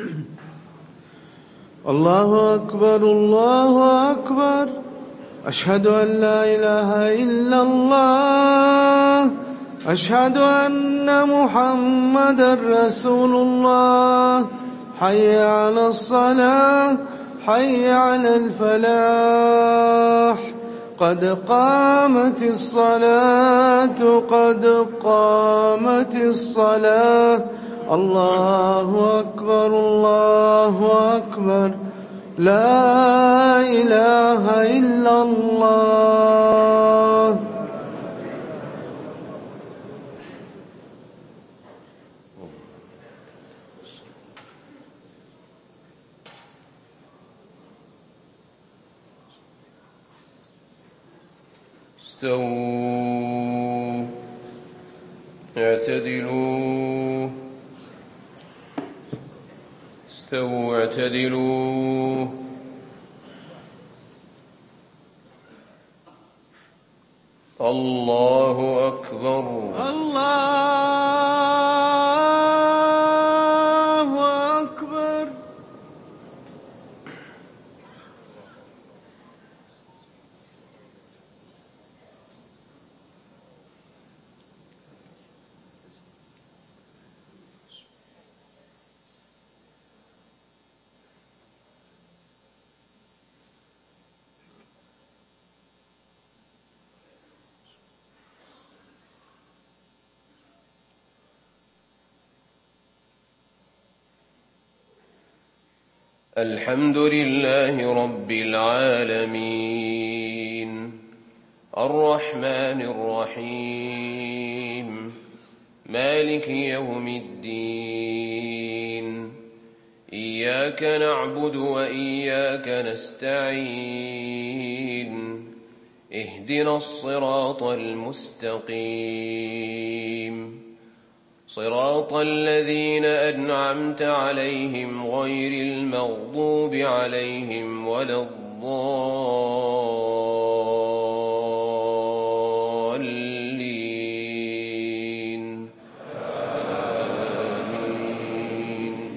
الله أكبر الله أكبر، أشهد أن لا إله إلا الله، أشهد أن محمدا رسول الله. حي على الصلاة، حي على الفلاح، قد قامت الصلاة، قد قامت الصلاة. الله أكبر الله أكبر، لا إله إلا الله. استووا اعتدلوا، استووا اعتدلوا. الله أكبر الله أكبر. الحمد لله رب العالمين، الرحمن الرحيم، مالك يوم الدين. إياك نعبد وإياك نستعين، اهدنا الصراط المستقيم، صراط الذين أنعمت عليهم غير المغضوب عليهم ولا الضالين. آمين.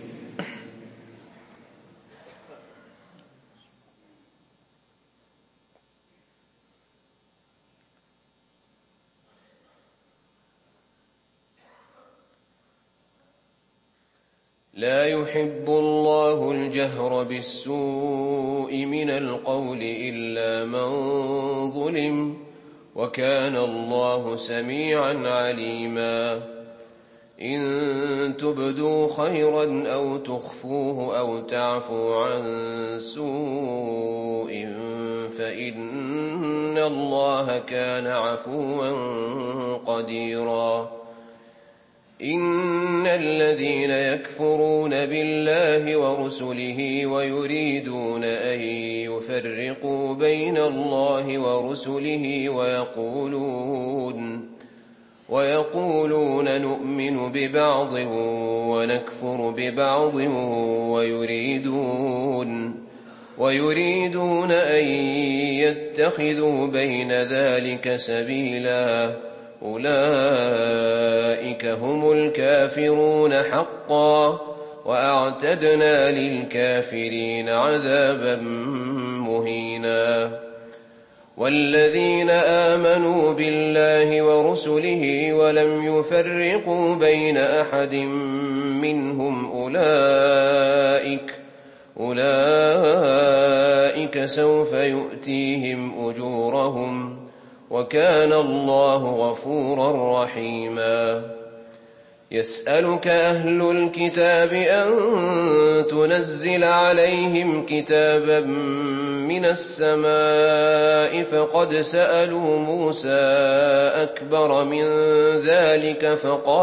لا يحب الله الجهر بالسوء من القول إلا من ظلم، وكان الله سميعا عليما. إن تبدوا خيرا أو تخفوه أو تعفوا عن سوء فإن الله كان عفوا قديرا. إن الذين يكفرون بالله ورسله ويريدون أن يفرقوا بين الله ورسله ويقولون نؤمن ببعض ونكفر ببعض ويريدون أن يتخذوا بين ذلك سبيلا، أولئك هم الكافرون حقا، وأعتدنا للكافرين عذابا مهينا. والذين آمنوا بالله ورسله ولم يفرقوا بين أحد منهم أولئك سوف يؤتيهم أجورهم، وكان الله غفورا رحيما. يسألك أهل الكتاب أن تنزل عليهم كتابا من السماء، فقد سألوا موسى أكبر من ذلك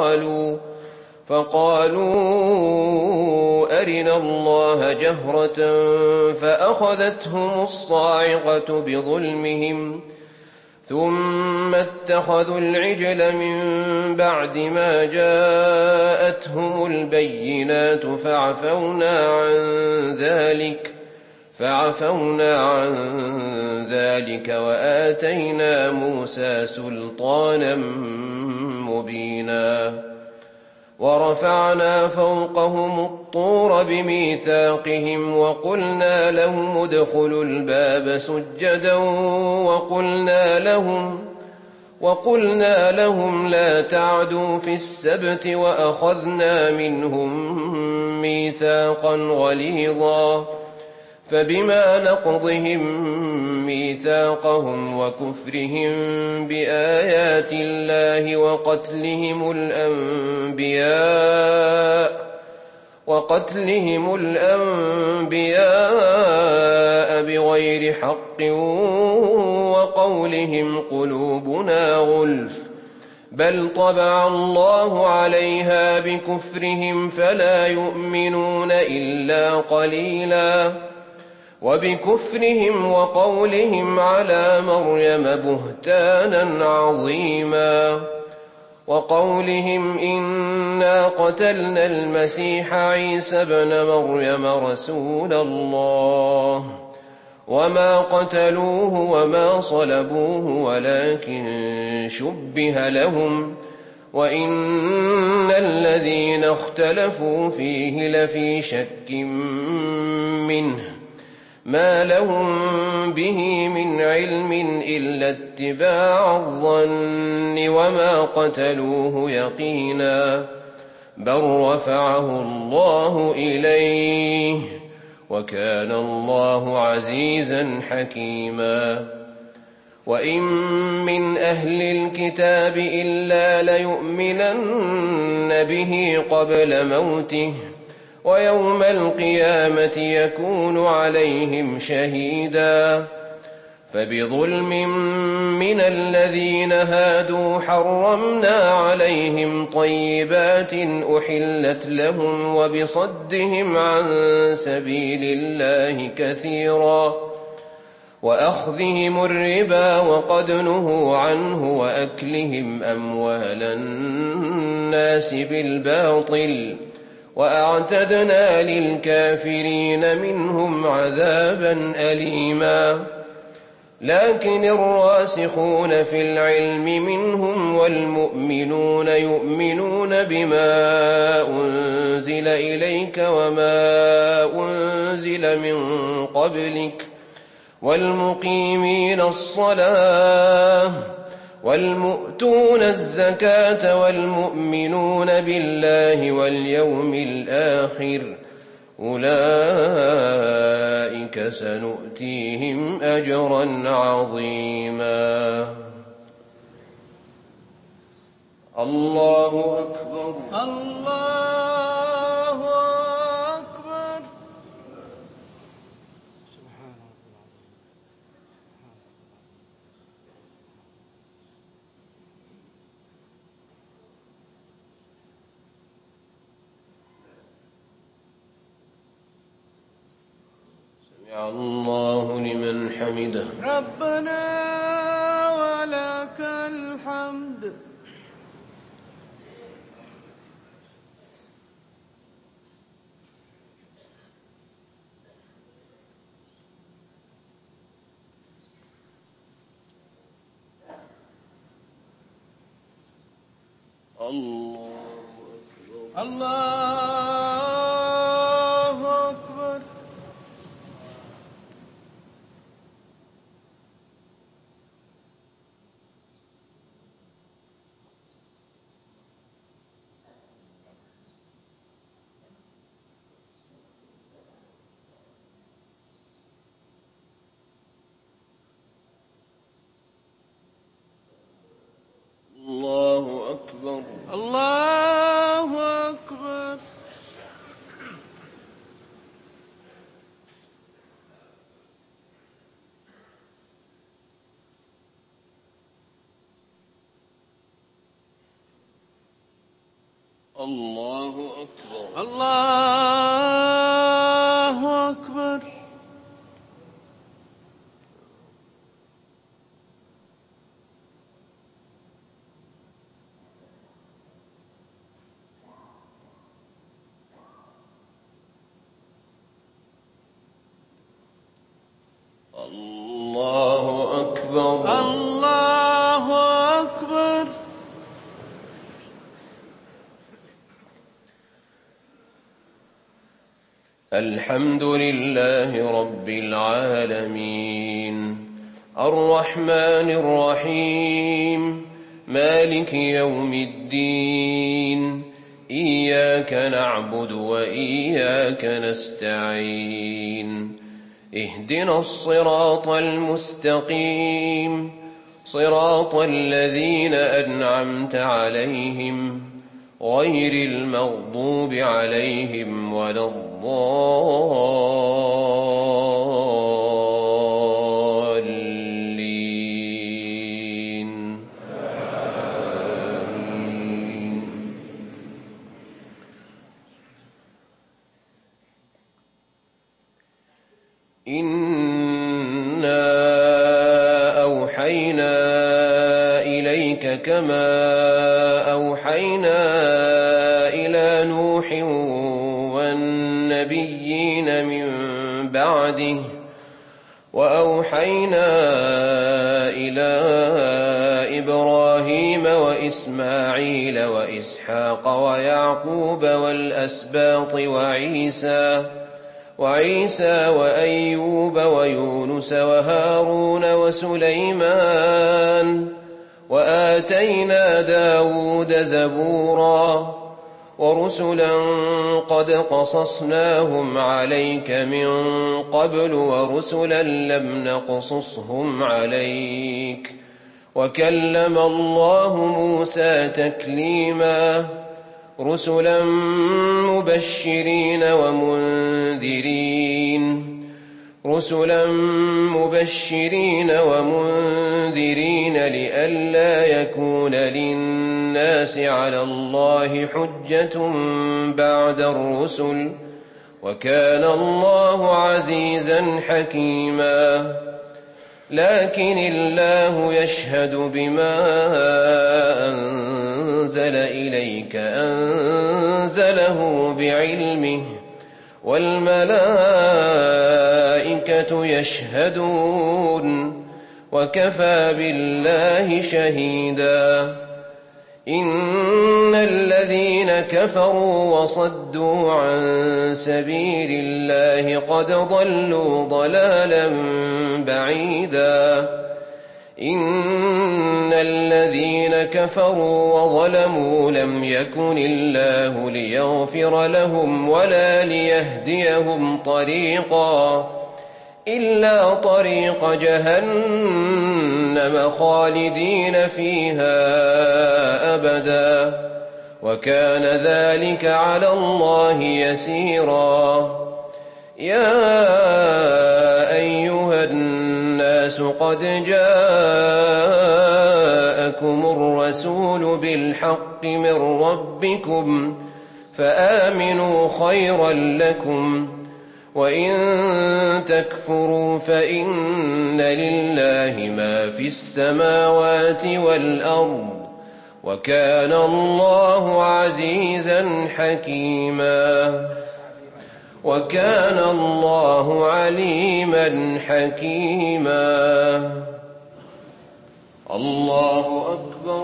فقالوا أرنا الله جهرة فأخذتهم الصاعقة بظلمهم، ثم اتخذوا العجل من بعد ما جاءتهم البينات فعفونا عن ذلك وآتينا موسى سلطانا مبينا. ورفعنا فوقهم الطور بميثاقهم وقلنا لهم ادخلوا الباب سجدا وقلنا لهم لا تعدوا في السبت وأخذنا منهم ميثاقا غليظا فبما نقضهم ميثاقهم وكفرهم بآيات الله وقتلهم الأنبياء بغير حق وقولهم قلوبنا غلف بل طبع الله عليها بكفرهم فلا يؤمنون إلا قليلا وبكفرهم وقولهم على مريم بهتانا عظيما وقولهم إنا قتلنا المسيح عيسى ابن مريم رسول الله وما قتلوه وما صلبوه ولكن شبه لهم وإن الذين اختلفوا فيه لفي شك منه ما لهم به من علم إلا اتباع الظن وما قتلوه يقينا بل رفعه الله إليه وكان الله عزيزا حكيما وإن من أهل الكتاب إلا ليؤمنن به قبل موته ويوم القيامة يكون عليهم شهيدا فبظلم من الذين هادوا حرمنا عليهم طيبات أحلت لهم وبصدهم عن سبيل الله كثيرا وأخذهم الربا وقد نهوا عنه وأكلهم أموال الناس بالباطل وأعتدنا للكافرين منهم عذابا أليما لكن الراسخون في العلم منهم والمؤمنون يؤمنون بما أنزل إليك وما أنزل من قبلك والمقيمين الصلاة والمؤتون الزكاة والمؤمنون بالله واليوم الآخر أولئك سنؤتيهم أجرا عظيما الله أكبر الله أكبر سمع الله لمن حمده ربنا ولك الحمد الله أكبر الله أكبر الله أكبر الله أكبر الله أكبر الله أكبر الله أكبر الحمد لله رب العالمين الرحمن الرحيم مالك يوم الدين إياك نعبد وإياك نستعين اهدنا الصراط المستقيم صراط الذين أنعمت عليهم غير المغضوب عليهم ولا الضالين آمين. إنا أوحينا إليك كما أوحينا إلى نوح والنبيين من بعده وأوحينا إلى إبراهيم وإسماعيل وإسحاق ويعقوب والأسباط وعيسى وأيوب ويونس وهارون وسليمان وآتينا داود زبورا ورسلا قد قصصناهم عليك من قبل ورسلا لم نقصصهم عليك وكلم الله موسى تكليما رسلا مبشرين ومنذرين لئلا يكون للناس على الله حجة بعد الرسل وكان الله عزيزا حكيما لكن الله يشهد بما أنزل إليك أنزله بعلمه والملائكة يشهدون وكفى بالله شهيدا إن الذين كفروا وصدوا عن سبيل الله قد ضلوا ضلالا بعيدا إن الذين كفروا وظلموا لم يكن الله ليغفر لهم ولا ليهديهم طريقا إلا طريق جهنم خالدين فيها أبدا وكان ذلك على الله يسيرا يا أيها الناس قد جاءكم الرسول بالحق من ربكم فآمنوا خيرا لكم وإن تكفروا فإن لله ما في السماوات والأرض وكان الله عزيزا حكيما وكان الله عليما حكيما الله أكبر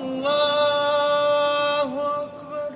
الله أكبر.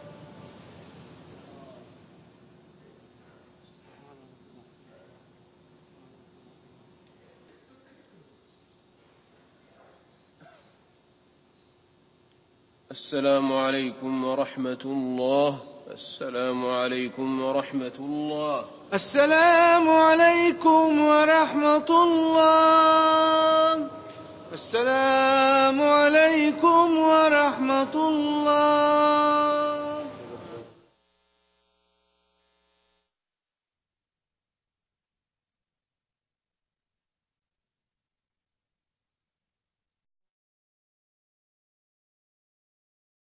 السلام عليكم ورحمة الله. السلام عليكم ورحمة الله. السلام عليكم ورحمة الله. السلام عليكم ورحمة الله.